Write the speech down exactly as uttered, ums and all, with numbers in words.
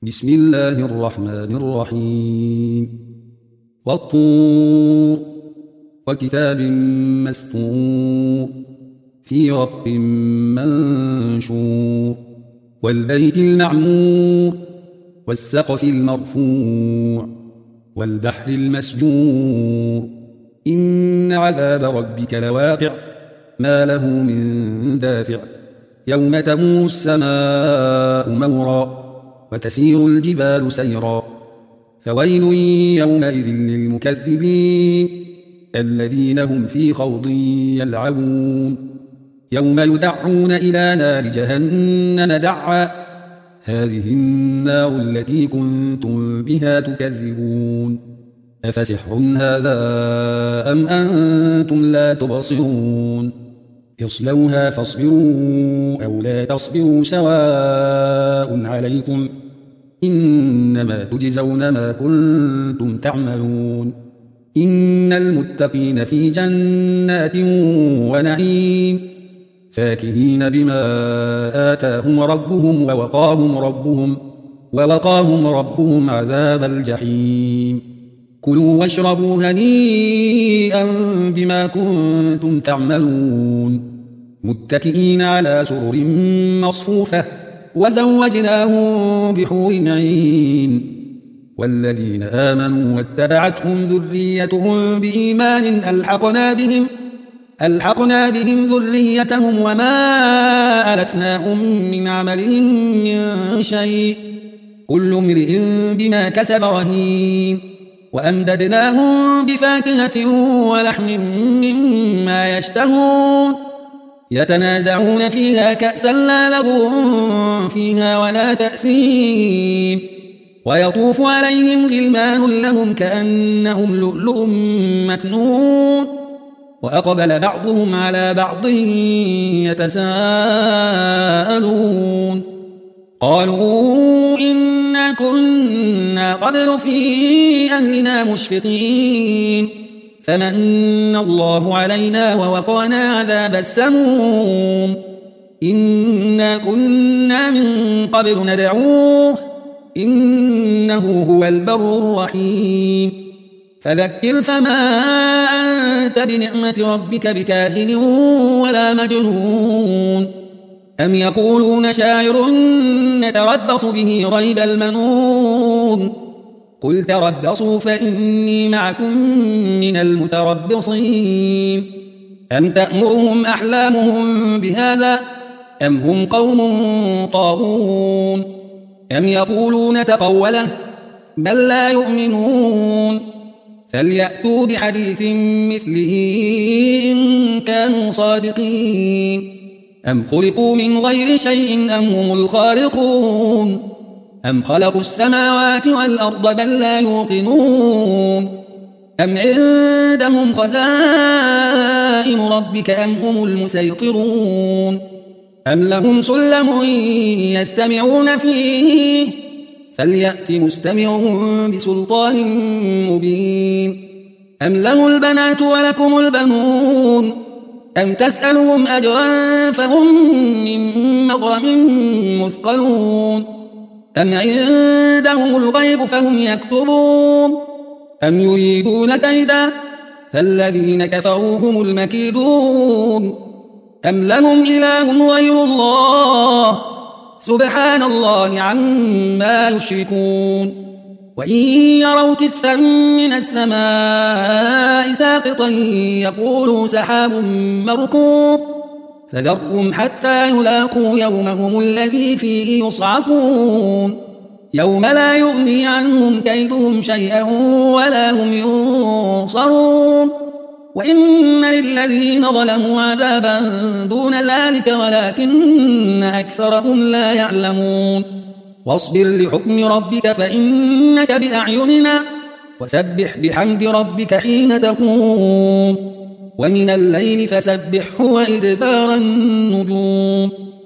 بسم الله الرحمن الرحيم والطور وكتاب مسطور في رق منشور والبيت المعمور والسقف المرفوع والبحر المسجور إن عذاب ربك لواقع ما له من دافع يوم تمور السماء مورا وتسير الجبال سيرا فويل يومئذ للمكذبين الذين هم في خوض يلعبون يوم يدعون إلى نار جهنم دعا هذه النار التي كنتم بها تكذبون أفسحر هذا أم أنتم لا تبصرون اصلوها فاصبروا أو لا تصبروا سواء عليكم إنما تجزون ما كنتم تعملون إن المتقين في جنات ونعيم فاكهين بما آتاهم ربهم ووقاهم ربهم ووقاهم ربهم عذاب الجحيم كلوا واشربوا هنيئا بما كنتم تعملون متكئين على سرر مصفوفة وزوجناهم بحور عين والذين آمنوا واتبعتهم ذريتهم بإيمان ألحقنا بهم ألحقنا بهم ذريتهم وما ألتناهم من عملهم من شيء كل امرئ بما كسب رهين وأمددناهم بفاكهة ولحم مما يشتهون يتنازعون فيها كأسا لا لغو فيها ولا تأثيم ويطوف عليهم غلمان لهم كأنهم لؤلؤ مكنون وأقبل بعضهم على بعض يتساءلون قالوا إنا كنا قبل في أهلنا مشفقين فمن الله علينا ووقانا عذاب السموم إنا كنا من قبل ندعوه إنه هو البر الرحيم فذكر فما أنت بنعمة ربك بكاهن ولا مجنون أم يقولون شاعر نتربص به ريب المنون قل تربصوا فإني معكم من المتربصين أم تأمرهم أحلامهم بهذا أم هم قوم طاغون أم يقولون تقوله بل لا يؤمنون فليأتوا بحديث مثله إن كانوا صادقين أم خلقوا من غير شيء أم هم الخالقون أم خلقوا السماوات والأرض بل لا يوقنون أم عندهم خزائن ربك أم هم المسيطرون أم لهم سلم يستمعون فيه فليأت مستمعهم بسلطان مبين أم له البنات ولكم البنون أم تسألهم أجرا فهم من مغرم مثقلون أم عندهم الغيب فهم يكتبون أم يريدون كيدا فالذين كفروا هم المكيدون أم لهم إله غير الله سبحان الله عما يشركون وإن يروا كسفا من السماء ساقطا يقولوا سحاب مركوب فذرهم حتى يلاقوا يومهم الذي فيه يصعقون يوم لا يغني عنهم كيدهم شيئا ولا هم ينصرون وإن للذين ظلموا عذابا دون ذلك ولكن أكثرهم لا يعلمون واصبر لحكم ربك فإنك بأعيننا وسبح بحمد ربك حين تقوم ومن الليل فسبحه وإدبار النجوم